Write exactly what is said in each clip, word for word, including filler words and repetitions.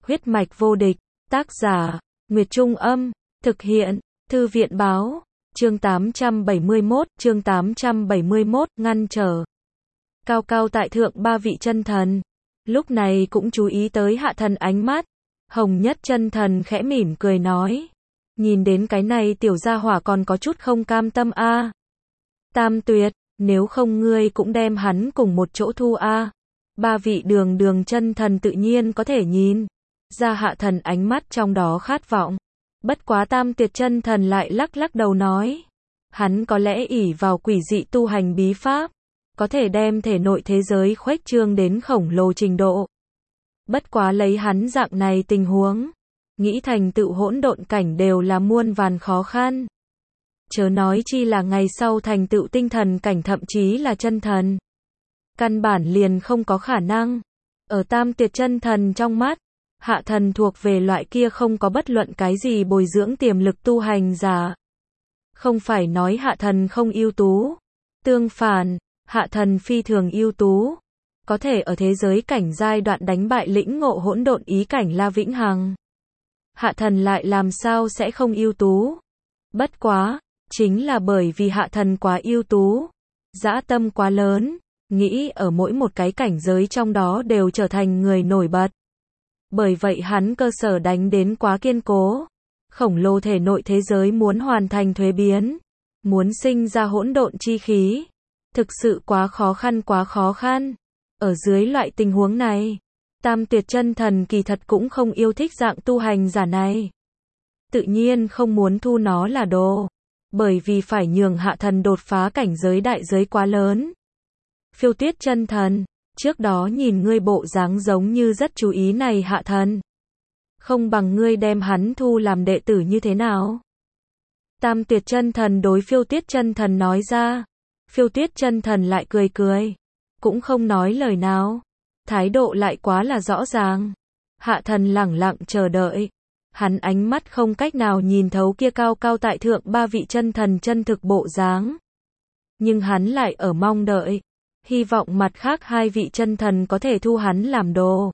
Huyết mạch vô địch, tác giả, Nguyệt Trung Âm, thực hiện, Thư viện Báo, chương tám trăm bảy mươi mốt, chương tám trăm bảy mươi mốt, ngăn trở. Cao cao tại thượng ba vị chân thần, lúc này cũng chú ý tới Hạ Thần ánh mắt. Hồng Nhất chân thần khẽ mỉm cười nói, nhìn đến cái này tiểu gia hỏa còn có chút không cam tâm a. À. Tam Tuyệt, nếu không ngươi cũng đem hắn cùng một chỗ thu a. À. Ba vị đường đường chân thần tự nhiên có thể nhìn ra Hạ Thần ánh mắt trong đó khát vọng. Bất quá Tam Tuyệt chân thần lại lắc lắc đầu nói, hắn có lẽ ỷ vào quỷ dị tu hành bí pháp, có thể đem thể nội thế giới khuếch trương đến khổng lồ trình độ. Bất quá lấy hắn dạng này tình huống, nghĩ thành tựu hỗn độn cảnh đều là muôn vàn khó khăn. Chớ nói chi là ngày sau thành tựu tinh thần cảnh thậm chí là chân thần. Căn bản liền không có khả năng. Ở Tam Tuyệt chân thần trong mắt, Hạ Thần thuộc về loại kia không có bất luận cái gì bồi dưỡng tiềm lực tu hành giả. Không phải nói Hạ Thần không ưu tú. Tương phản, Hạ Thần phi thường ưu tú. Có thể ở thế giới cảnh giai đoạn đánh bại lĩnh ngộ hỗn độn ý cảnh La Vĩnh Hằng. Hạ Thần lại làm sao sẽ không ưu tú. Bất quá, chính là bởi vì Hạ Thần quá ưu tú, dã tâm quá lớn, nghĩ ở mỗi một cái cảnh giới trong đó đều trở thành người nổi bật. Bởi vậy hắn cơ sở đánh đến quá kiên cố. Khổng lồ thể nội thế giới muốn hoàn thành thuế biến, muốn sinh ra hỗn độn chi khí, thực sự quá khó khăn quá khó khăn. Ở dưới loại tình huống này, Tam Tuyệt chân thần kỳ thật cũng không yêu thích dạng tu hành giả này. Tự nhiên không muốn thu nó là đồ, bởi vì phải nhường Hạ Thần đột phá cảnh giới đại giới quá lớn. Phiêu Tuyết chân thần, trước đó nhìn ngươi bộ dáng giống như rất chú ý này Hạ Thần. Không bằng ngươi đem hắn thu làm đệ tử như thế nào? Tam Tuyệt chân thần đối Phiêu Tuyết chân thần nói ra. Phiêu Tuyết chân thần lại cười cười, cũng không nói lời nào. Thái độ lại quá là rõ ràng. Hạ Thần lẳng lặng chờ đợi. Hắn ánh mắt không cách nào nhìn thấu kia cao cao tại thượng ba vị chân thần chân thực bộ dáng. Nhưng hắn lại ở mong đợi, hy vọng mặt khác hai vị chân thần có thể thu hắn làm đồ.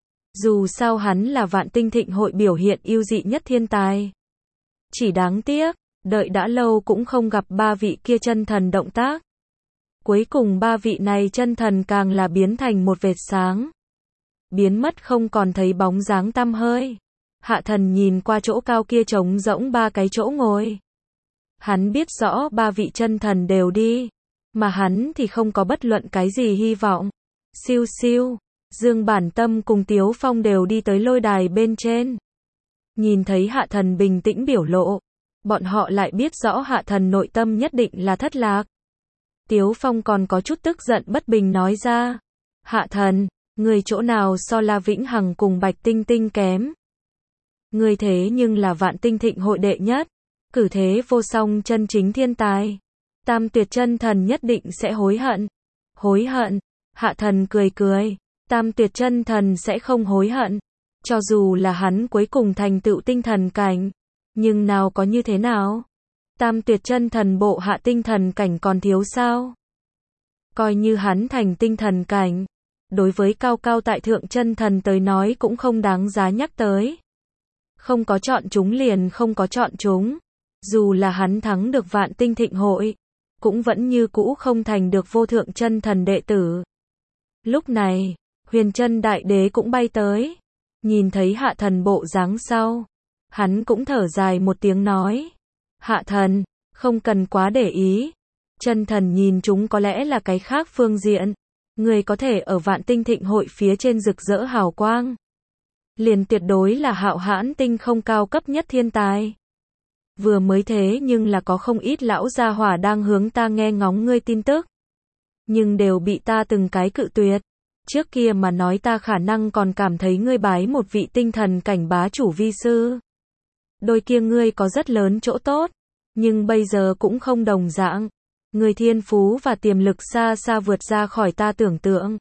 Dù sao hắn là Vạn Tinh Thịnh hội biểu hiện ưu dị nhất thiên tài. Chỉ đáng tiếc, đợi đã lâu cũng không gặp ba vị kia chân thần động tác. Cuối cùng ba vị này chân thần càng là biến thành một vệt sáng. Biến mất không còn thấy bóng dáng tăm hơi. Hạ Thần nhìn qua chỗ cao kia trống rỗng ba cái chỗ ngồi. Hắn biết rõ ba vị chân thần đều đi, mà hắn thì không có bất luận cái gì hy vọng. Siêu siêu, Dương Bản Tâm cùng Tiếu Phong đều đi tới lôi đài bên trên. Nhìn thấy Hạ Thần bình tĩnh biểu lộ, bọn họ lại biết rõ Hạ Thần nội tâm nhất định là thất lạc. Tiếu Phong còn có chút tức giận bất bình nói ra, Hạ Thần, người chỗ nào so La Vĩnh Hằng cùng Bạch Tinh Tinh kém? Người thế nhưng là Vạn Tinh Thịnh hội đệ nhất, cử thế vô song chân chính thiên tài. Tam Tuyệt chân thần nhất định sẽ hối hận. Hối hận? Hạ Thần cười cười, Tam Tuyệt chân thần sẽ không hối hận. Cho dù là hắn cuối cùng thành tựu tinh thần cảnh, nhưng nào có như thế nào? Tam Tuyệt chân thần bộ hạ tinh thần cảnh còn thiếu sao? Coi như hắn thành tinh thần cảnh, đối với cao cao tại thượng chân thần tới nói cũng không đáng giá nhắc tới. Không có chọn chúng liền không có chọn chúng. Dù là hắn thắng được Vạn Tinh Thịnh hội, cũng vẫn như cũ không thành được vô thượng chân thần đệ tử. Lúc này, Huyền Chân Đại Đế cũng bay tới. Nhìn thấy Hạ Thần bộ dáng sau, hắn cũng thở dài một tiếng nói, Hạ Thần, không cần quá để ý. Chân thần nhìn chúng có lẽ là cái khác phương diện. Người có thể ở Vạn Tinh Thịnh hội phía trên rực rỡ hào quang, liền tuyệt đối là hạo hãn tinh không cao cấp nhất thiên tài. Vừa mới thế nhưng là có không ít lão gia hỏa đang hướng ta nghe ngóng ngươi tin tức, nhưng đều bị ta từng cái cự tuyệt. Trước kia mà nói ta khả năng còn cảm thấy ngươi bái một vị tinh thần cảnh bá chủ vi sư, đôi kia ngươi có rất lớn chỗ tốt, nhưng bây giờ cũng không đồng dạng. Ngươi thiên phú và tiềm lực xa xa vượt ra khỏi ta tưởng tượng.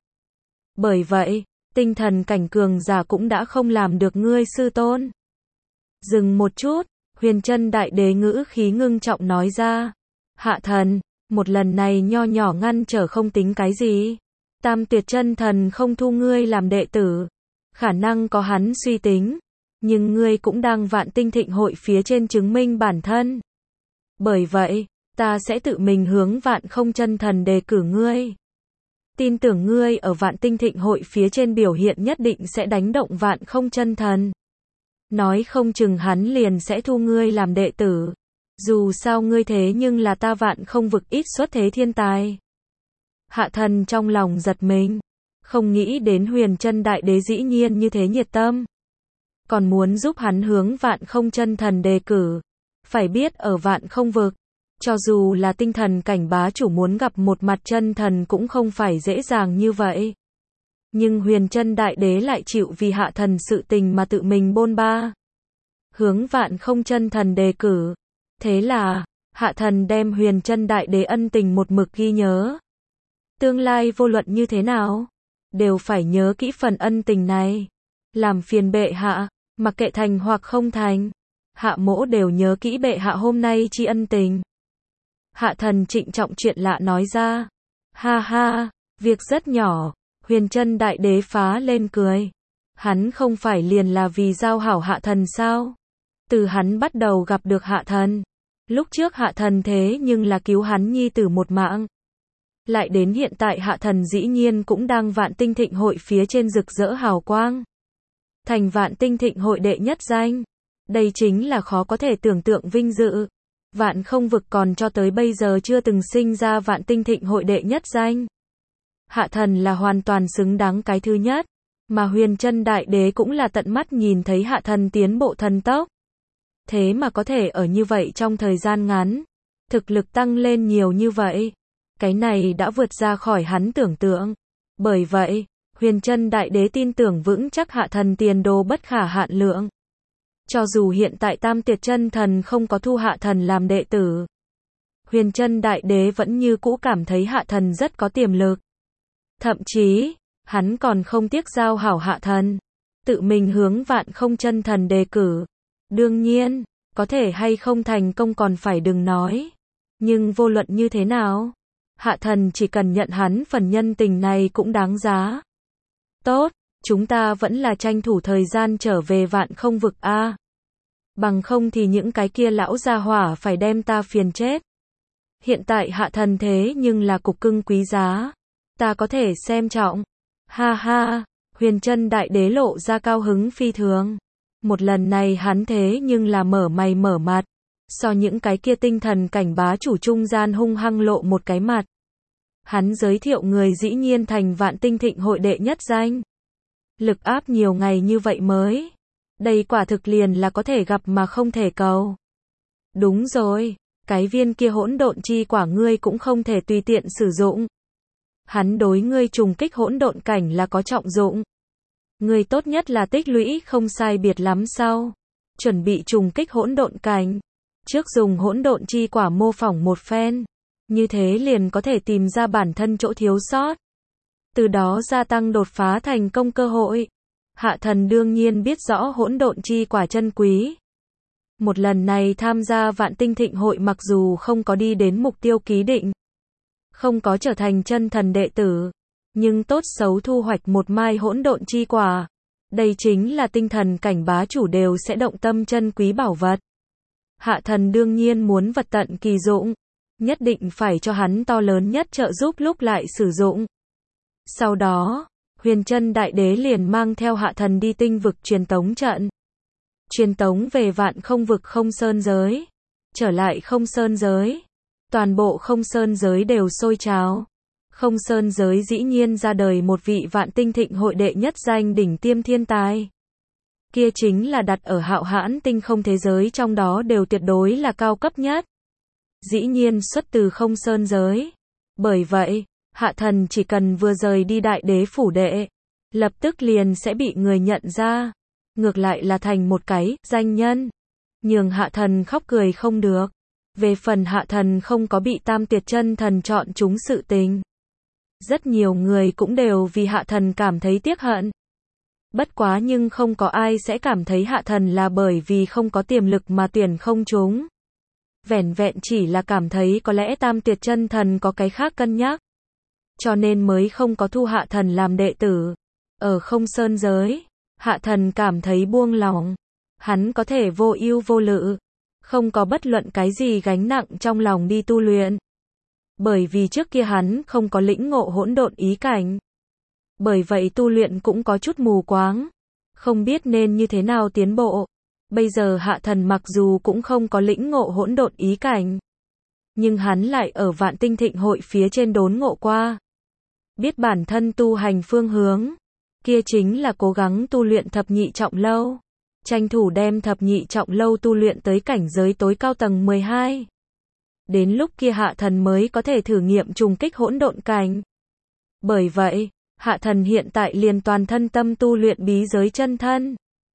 Bởi vậy, tinh thần cảnh cường giả cũng đã không làm được ngươi sư tôn. Dừng một chút, Huyền Chân Đại Đế ngữ khí ngưng trọng nói ra, Hạ Thần, một lần này nho nhỏ ngăn trở không tính cái gì. Tam Tuyệt chân thần không thu ngươi làm đệ tử, Khả năng có hắn suy tính, nhưng ngươi cũng đang Vạn Tinh Thịnh Hội phía trên chứng minh bản thân. Bởi vậy, ta sẽ tự mình hướng Vạn Không Chân Thần đề cử ngươi. Tin tưởng ngươi ở Vạn Tinh Thịnh Hội phía trên biểu hiện nhất định sẽ đánh động Vạn Không Chân Thần. Nói không chừng hắn liền sẽ thu ngươi làm đệ tử. Dù sao ngươi thế nhưng là ta Vạn Không vực ít xuất thế thiên tài. Hạ Thần trong lòng giật mình, không nghĩ đến Huyền Chân Đại Đế dĩ nhiên như thế nhiệt tâm, còn muốn giúp hắn hướng Vạn Không Chân Thần đề cử. Phải biết ở Vạn Không vực, cho dù là tinh thần cảnh bá chủ muốn gặp một mặt chân thần cũng không phải dễ dàng như vậy. Nhưng Huyền Chân Đại Đế lại chịu vì Hạ Thần sự tình mà tự mình bôn ba, hướng Vạn Không Chân Thần đề cử. Thế là, Hạ Thần đem Huyền Chân Đại Đế ân tình một mực ghi nhớ. Tương lai vô luận như thế nào, đều phải nhớ kỹ phần ân tình này. Làm phiền bệ hạ, mặc kệ thành hoặc không thành, Hạ mỗ đều nhớ kỹ bệ hạ hôm nay tri ân tình. Hạ Thần trịnh trọng chuyện lạ nói ra. Ha ha, việc rất nhỏ. Huyền Chân Đại Đế phá lên cười. Hắn không phải liền là vì giao hảo Hạ Thần sao? Từ hắn bắt đầu gặp được Hạ Thần, lúc trước Hạ Thần thế nhưng là cứu hắn nhi tử một mạng. Lại đến hiện tại Hạ Thần dĩ nhiên cũng đang Vạn Tinh Thịnh Hội phía trên rực rỡ hào quang. Thành Vạn Tinh Thịnh Hội đệ nhất danh. Đây chính là khó có thể tưởng tượng vinh dự. Vạn Không vực còn cho tới bây giờ chưa từng sinh ra Vạn Tinh Thịnh Hội đệ nhất danh. Hạ Thần là hoàn toàn xứng đáng cái thứ nhất, mà Huyền Chân Đại Đế cũng là tận mắt nhìn thấy Hạ Thần tiến bộ thần tốc. Thế mà có thể ở như vậy trong thời gian ngắn, thực lực tăng lên nhiều như vậy. Cái này đã vượt ra khỏi hắn tưởng tượng. Bởi vậy, Huyền Chân Đại Đế tin tưởng vững chắc Hạ Thần tiền đồ bất khả hạn lượng. Cho dù hiện tại Tam Tiệt Chân Thần không có thu Hạ Thần làm đệ tử, Huyền Chân Đại Đế vẫn như cũ cảm thấy Hạ Thần rất có tiềm lực. Thậm chí, hắn còn không tiếc giao hảo Hạ Thần, tự mình hướng Vạn Không Chân Thần đề cử. Đương nhiên, có thể hay không thành công còn phải đừng nói. Nhưng vô luận như thế nào, Hạ Thần chỉ cần nhận hắn phần nhân tình này cũng đáng giá. Tốt, chúng ta vẫn là tranh thủ thời gian trở về Vạn Không vực a. Bằng không thì những cái kia lão gia hỏa phải đem ta phiền chết. Hiện tại Hạ Thần thế nhưng là cục cưng quý giá, ta có thể xem trọng. Ha ha, Huyền Chân Đại Đế lộ ra cao hứng phi thường. Một lần này hắn thế nhưng là mở mày mở mặt, so những cái kia tinh thần cảnh bá chủ trung gian hung hăng lộ một cái mặt. Hắn giới thiệu người dĩ nhiên thành Vạn Tinh Thịnh Hội đệ nhất danh. Lực áp nhiều ngày như vậy mới. Đây quả thực liền là có thể gặp mà không thể cầu. Đúng rồi, cái viên kia hỗn độn chi quả ngươi cũng không thể tùy tiện sử dụng. Hắn đối ngươi trùng kích hỗn độn cảnh là có trọng dụng. Ngươi tốt nhất là tích lũy không sai biệt lắm sau, chuẩn bị trùng kích hỗn độn cảnh. Trước dùng hỗn độn chi quả mô phỏng một phen, như thế liền có thể tìm ra bản thân chỗ thiếu sót. Từ đó gia tăng đột phá thành công cơ hội. Hạ Thần đương nhiên biết rõ hỗn độn chi quả chân quý. Một lần này tham gia Vạn Tinh Thịnh Hội mặc dù không có đi đến mục tiêu ký định, không có trở thành chân thần đệ tử, nhưng tốt xấu thu hoạch một mai hỗn độn chi quả. Đây chính là tinh thần cảnh bá chủ đều sẽ động tâm chân quý bảo vật. Hạ Thần đương nhiên muốn vật tận kỳ dụng, nhất định phải cho hắn to lớn nhất trợ giúp lúc lại sử dụng. Sau đó, Huyền Chân Đại Đế liền mang theo Hạ Thần đi tinh vực truyền tống trận. Truyền tống về Vạn Không vực không sơn giới. Trở lại không sơn giới. Toàn bộ không sơn giới đều sôi trào. Không sơn giới dĩ nhiên ra đời một vị Vạn Tinh Thịnh Hội đệ nhất danh đỉnh tiêm thiên tài. Kia chính là đặt ở Hạo Hãn tinh không thế giới trong đó đều tuyệt đối là cao cấp nhất. Dĩ nhiên xuất từ không sơn giới. Bởi vậy, Hạ Thần chỉ cần vừa rời đi Đại Đế phủ đệ, lập tức liền sẽ bị người nhận ra. Ngược lại là thành một cái danh nhân, nhường Hạ Thần khóc cười không được. Về phần Hạ Thần không có bị Tam Tiệt Chân Thần chọn chúng sự tình, rất nhiều người cũng đều vì Hạ Thần cảm thấy tiếc hận. Bất quá nhưng không có ai sẽ cảm thấy Hạ Thần là bởi vì không có tiềm lực mà tuyển không chúng. Vẻn vẹn chỉ là cảm thấy có lẽ Tam Tiệt Chân Thần có cái khác cân nhắc, cho nên mới không có thu Hạ Thần làm đệ tử. Ở không sơn giới, Hạ thần cảm thấy buông lỏng. Hắn có thể vô ưu vô lự. Không có bất luận cái gì gánh nặng trong lòng đi tu luyện. Bởi vì trước kia hắn không có lĩnh ngộ hỗn độn ý cảnh. Bởi vậy tu luyện cũng có chút mù quáng. Không biết nên như thế nào tiến bộ. Bây giờ hạ thần mặc dù cũng không có lĩnh ngộ hỗn độn ý cảnh. Nhưng hắn lại ở Vạn Tinh Thịnh Hội phía trên đốn ngộ qua. Biết bản thân tu hành phương hướng. Kia chính là cố gắng tu luyện thập nhị trọng lâu. Tranh thủ đem thập nhị trọng lâu tu luyện tới cảnh giới tối cao tầng mười hai. Đến lúc kia hạ thần mới có thể thử nghiệm trùng kích hỗn độn cảnh. Bởi vậy, hạ thần hiện tại liền toàn thân tâm tu luyện bí giới chân thân.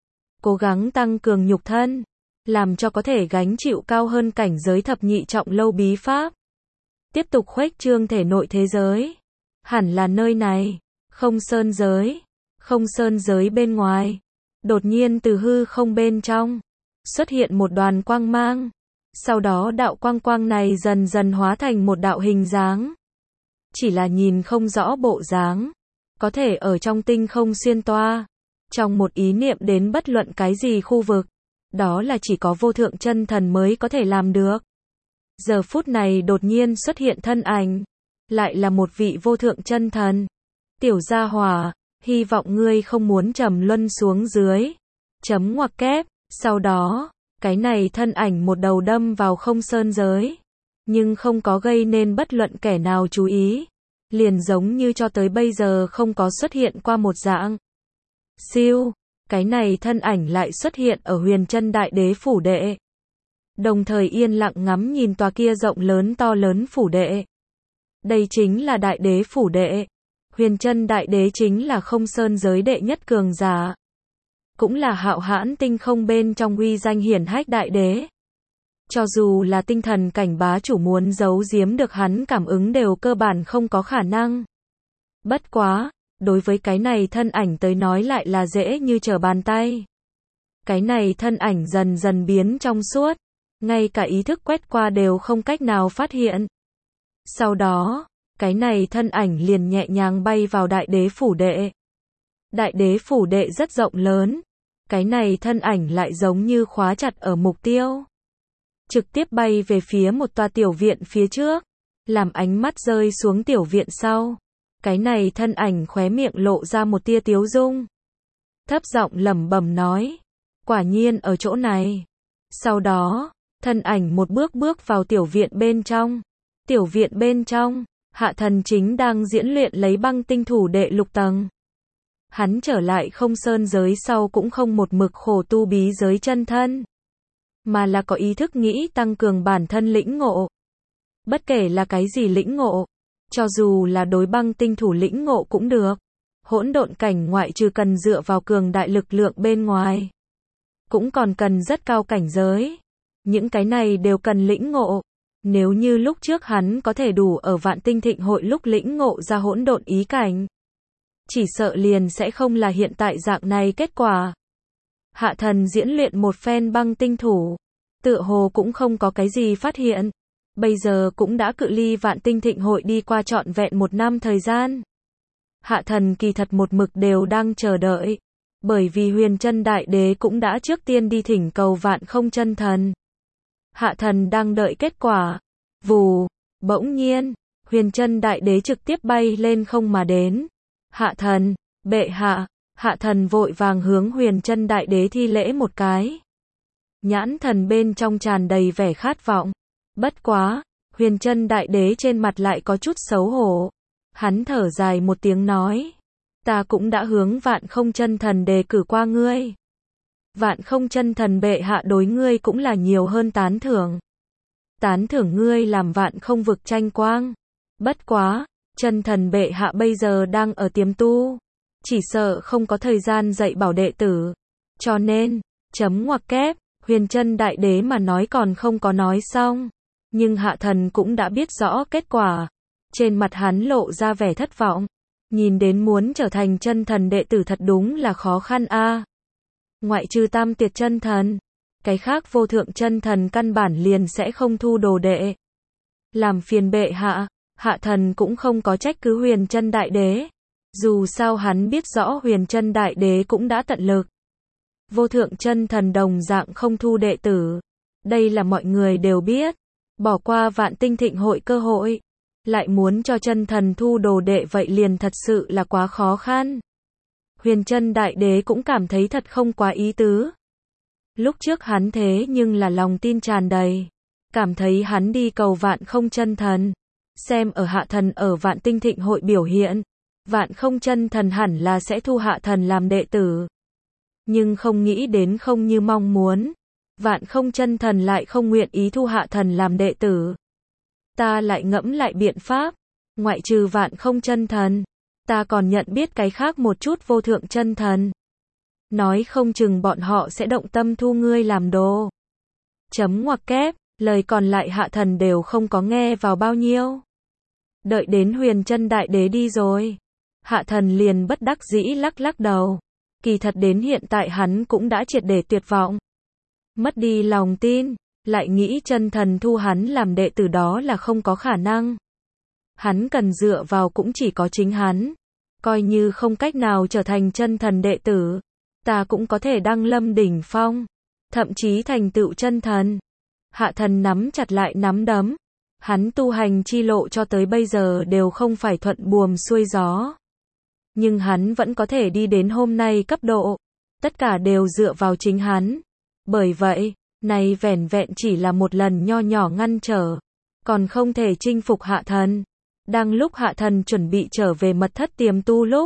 Cố gắng tăng cường nhục thân. Làm cho có thể gánh chịu cao hơn cảnh giới thập nhị trọng lâu bí pháp. Tiếp tục khuếch trương thể nội thế giới. Hẳn là nơi này. Không sơn giới. Không sơn giới bên ngoài. Đột nhiên từ hư không bên trong. Xuất hiện một đoàn quang mang. Sau đó đạo quang quang này dần dần hóa thành một đạo hình dáng. Chỉ là nhìn không rõ bộ dáng. Có thể ở trong tinh không xuyên toa. Trong một ý niệm đến bất luận cái gì khu vực. Đó là chỉ có vô thượng chân thần mới có thể làm được. Giờ phút này đột nhiên xuất hiện thân ảnh. Lại là một vị vô thượng chân thần. Tiểu gia hỏa, hy vọng ngươi không muốn trầm luân xuống dưới. Chấm ngoặc kép. Sau đó, cái này thân ảnh một đầu đâm vào không sơn giới. Nhưng không có gây nên bất luận kẻ nào chú ý. Liền giống như cho tới bây giờ không có xuất hiện qua một dạng. Siêu. Cái này thân ảnh lại xuất hiện ở Huyền Chân Đại Đế phủ đệ. Đồng thời yên lặng ngắm nhìn tòa kia rộng lớn to lớn phủ đệ. Đây chính là Đại Đế phủ đệ. Huyền Chân Đại Đế chính là không sơn giới đệ nhất cường giả. Cũng là hạo hãn tinh không bên trong uy danh hiển hách Đại Đế. Cho dù là tinh thần cảnh bá chủ muốn giấu giếm được hắn cảm ứng đều cơ bản không có khả năng. Bất quá, đối với cái này thân ảnh tới nói lại là dễ như trở bàn tay. Cái này thân ảnh dần dần biến trong suốt, ngay cả ý thức quét qua đều không cách nào phát hiện. Sau đó, cái này thân ảnh liền nhẹ nhàng bay vào Đại Đế phủ đệ. Đại Đế phủ đệ rất rộng lớn, cái này thân ảnh lại giống như khóa chặt ở mục tiêu. Trực tiếp bay về phía một tòa tiểu viện phía trước, làm ánh mắt rơi xuống tiểu viện sau. Cái này thân ảnh khóe miệng lộ ra một tia tiếu dung. Thấp giọng lẩm bẩm nói. Quả nhiên ở chỗ này. Sau đó, thân ảnh một bước bước vào tiểu viện bên trong. Tiểu viện bên trong, hạ thần chính đang diễn luyện lấy băng tinh thủ đệ lục tầng. Hắn trở lại không sơn giới sau cũng không một mực khổ tu bí giới chân thân. Mà là có ý thức nghĩ tăng cường bản thân lĩnh ngộ. Bất kể là cái gì lĩnh ngộ. Cho dù là đối băng tinh thủ lĩnh ngộ cũng được. Hỗn độn cảnh ngoại trừ cần dựa vào cường đại lực lượng bên ngoài. Cũng còn cần rất cao cảnh giới. Những cái này đều cần lĩnh ngộ. Nếu như lúc trước hắn có thể đủ ở Vạn Tinh Thịnh Hội lúc lĩnh ngộ ra hỗn độn ý cảnh. Chỉ sợ liền sẽ không là hiện tại dạng này kết quả. Hạ thần diễn luyện một phen băng tinh thủ. Tựa hồ cũng không có cái gì phát hiện. Bây giờ cũng đã cự ly Vạn Tinh Thịnh Hội đi qua trọn vẹn một năm thời gian. Hạ thần kỳ thật một mực đều đang chờ đợi. Bởi vì Huyền Chân Đại Đế cũng đã trước tiên đi thỉnh cầu Vạn Không Chân Thần. Hạ thần đang đợi kết quả. Vù, bỗng nhiên, Huyền Chân Đại Đế trực tiếp bay lên không mà đến. Hạ thần, bệ hạ, hạ thần vội vàng hướng Huyền Chân Đại Đế thi lễ một cái. Nhãn thần bên trong tràn đầy vẻ khát vọng. Bất quá, Huyền Chân Đại Đế trên mặt lại có chút xấu hổ. Hắn thở dài một tiếng nói. Ta cũng đã hướng Vạn Không Chân Thần đề cử qua ngươi. Vạn Không Chân Thần bệ hạ đối ngươi cũng là nhiều hơn tán thưởng. Tán thưởng ngươi làm Vạn Không vực tranh quang. Bất quá, Chân Thần bệ hạ bây giờ đang ở tiềm tu. Chỉ sợ không có thời gian dạy bảo đệ tử. Cho nên, chấm ngoặc kép, Huyền Chân Đại Đế mà nói còn không có nói xong. Nhưng hạ thần cũng đã biết rõ kết quả. Trên mặt hắn lộ ra vẻ thất vọng. Nhìn đến muốn trở thành chân thần đệ tử thật đúng là khó khăn a. À. Ngoại trừ tam tiệt chân thần, cái khác vô thượng chân thần căn bản liền sẽ không thu đồ đệ. Làm phiền bệ hạ, hạ thần cũng không có trách cứ Huyền Chân Đại Đế. Dù sao hắn biết rõ Huyền Chân Đại Đế cũng đã tận lực. Vô Thượng Chân Thần đồng dạng không thu đệ tử. Đây là mọi người đều biết. Bỏ qua Vạn Tinh Thịnh hội cơ hội. Lại muốn cho chân thần thu đồ đệ vậy liền thật sự là quá khó khăn. Huyền Chân Đại Đế cũng cảm thấy thật không quá ý tứ. Lúc trước hắn thế nhưng là lòng tin tràn đầy. Cảm thấy hắn đi cầu Vạn Không Chân Thần. Xem ở Hạ Thần ở Vạn Tinh Thịnh hội biểu hiện. Vạn Không Chân Thần hẳn là sẽ thu Hạ Thần làm đệ tử. Nhưng không nghĩ đến không như mong muốn. Vạn Không Chân Thần lại không nguyện ý thu Hạ Thần làm đệ tử. Ta lại ngẫm lại biện pháp. Ngoại trừ Vạn Không Chân Thần. Ta còn nhận biết cái khác một chút Vô Thượng Chân Thần. Nói không chừng bọn họ sẽ động tâm thu ngươi làm đồ. Chấm ngoặc kép. Lời còn lại Hạ Thần đều không có nghe vào bao nhiêu. Đợi đến Huyền Chân Đại Đế đi rồi. Hạ Thần liền bất đắc dĩ lắc lắc đầu. Kỳ thật đến hiện tại hắn cũng đã triệt để tuyệt vọng. Mất đi lòng tin. Lại nghĩ chân thần thu hắn làm đệ tử đó là không có khả năng. Hắn cần dựa vào cũng chỉ có chính hắn. Coi như không cách nào trở thành chân thần đệ tử. Ta cũng có thể đăng lâm đỉnh phong. Thậm chí thành tựu chân thần. Hạ Thần nắm chặt lại nắm đấm. Hắn tu hành chi lộ cho tới bây giờ đều không phải thuận buồm xuôi gió. Nhưng hắn vẫn có thể đi đến hôm nay cấp độ. Tất cả đều dựa vào chính hắn. Bởi vậy, này vẻn vẹn chỉ là một lần nho nhỏ ngăn trở. Còn không thể chinh phục Hạ Thần. Đang lúc Hạ Thần chuẩn bị trở về mật thất tiềm tu lúc.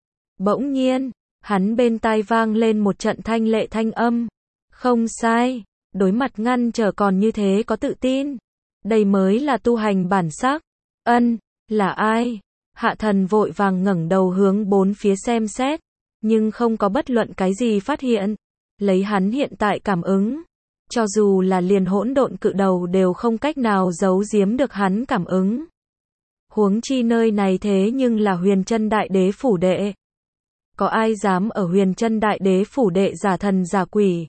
Bỗng nhiên, hắn bên tai vang lên một trận thanh lệ thanh âm. Không sai, đối mặt ngăn trở còn như thế có tự tin. Đây mới là tu hành bản sắc. Ân, là ai? Hạ Thần vội vàng ngẩng đầu hướng bốn phía xem xét. Nhưng không có bất luận cái gì phát hiện. Lấy hắn hiện tại cảm ứng. Cho dù là liền hỗn độn cự đầu đều không cách nào giấu giếm được hắn cảm ứng. Huống chi nơi này thế nhưng là Huyền Chân Đại Đế phủ đệ. Có ai dám ở Huyền Chân Đại Đế phủ đệ giả thần giả quỷ.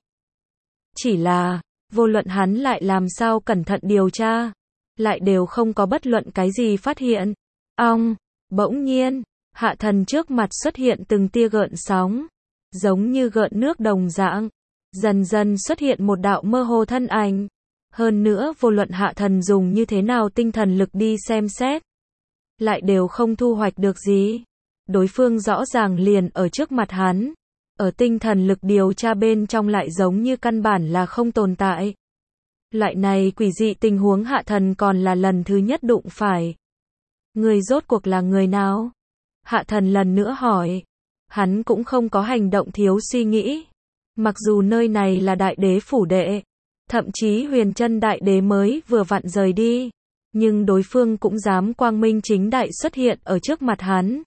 Chỉ là, vô luận hắn lại làm sao cẩn thận điều tra. Lại đều không có bất luận cái gì phát hiện. Ong, bỗng nhiên, Hạ Thần trước mặt xuất hiện từng tia gợn sóng. Giống như gợn nước đồng dạng. Dần dần xuất hiện một đạo mơ hồ thân ảnh. Hơn nữa vô luận Hạ Thần dùng như thế nào tinh thần lực đi xem xét. Lại đều không thu hoạch được gì. Đối phương rõ ràng liền ở trước mặt hắn. Ở tinh thần lực điều tra bên trong lại giống như căn bản là không tồn tại. Loại này quỷ dị tình huống Hạ Thần còn là lần thứ nhất đụng phải. Người rốt cuộc là người nào? Hạ Thần lần nữa hỏi. Hắn cũng không có hành động thiếu suy nghĩ. Mặc dù nơi này là Đại Đế phủ đệ, thậm chí Huyền Chân Đại Đế mới vừa vặn rời đi, nhưng đối phương cũng dám quang minh chính đại xuất hiện ở trước mặt hắn.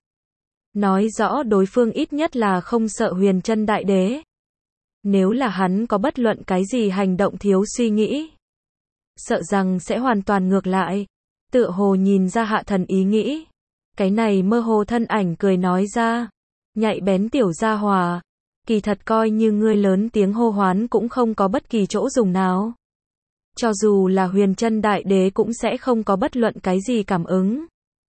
Nói rõ đối phương ít nhất là không sợ Huyền Chân Đại Đế. Nếu là hắn có bất luận cái gì hành động thiếu suy nghĩ, sợ rằng sẽ hoàn toàn ngược lại. Tựa hồ nhìn ra Hạ Thần ý nghĩ. Cái này mơ hồ thân ảnh cười nói ra. Nhạy bén tiểu gia hòa. Kỳ thật coi như ngươi lớn tiếng hô hoán cũng không có bất kỳ chỗ dùng nào. Cho dù là Huyền Chân Đại Đế cũng sẽ không có bất luận cái gì cảm ứng.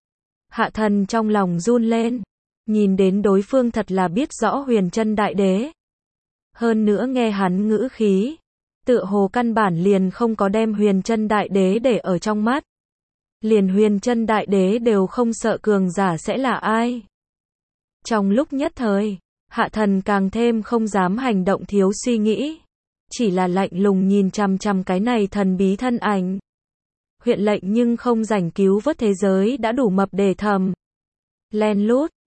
Hạ Thần trong lòng run lên. Nhìn đến đối phương thật là biết rõ Huyền Chân Đại Đế. Hơn nữa nghe hắn ngữ khí. Tựa hồ căn bản liền không có đem Huyền Chân Đại Đế để ở trong mắt. Liền Huyền Chân Đại Đế đều không sợ cường giả sẽ là ai. Trong lúc nhất thời, Hạ Thần càng thêm không dám hành động thiếu suy nghĩ. Chỉ là lạnh lùng nhìn chằm chằm cái này thần bí thân ảnh. Huyện lệnh nhưng không rảnh cứu vớt thế giới đã đủ mập để thầm. Len lút,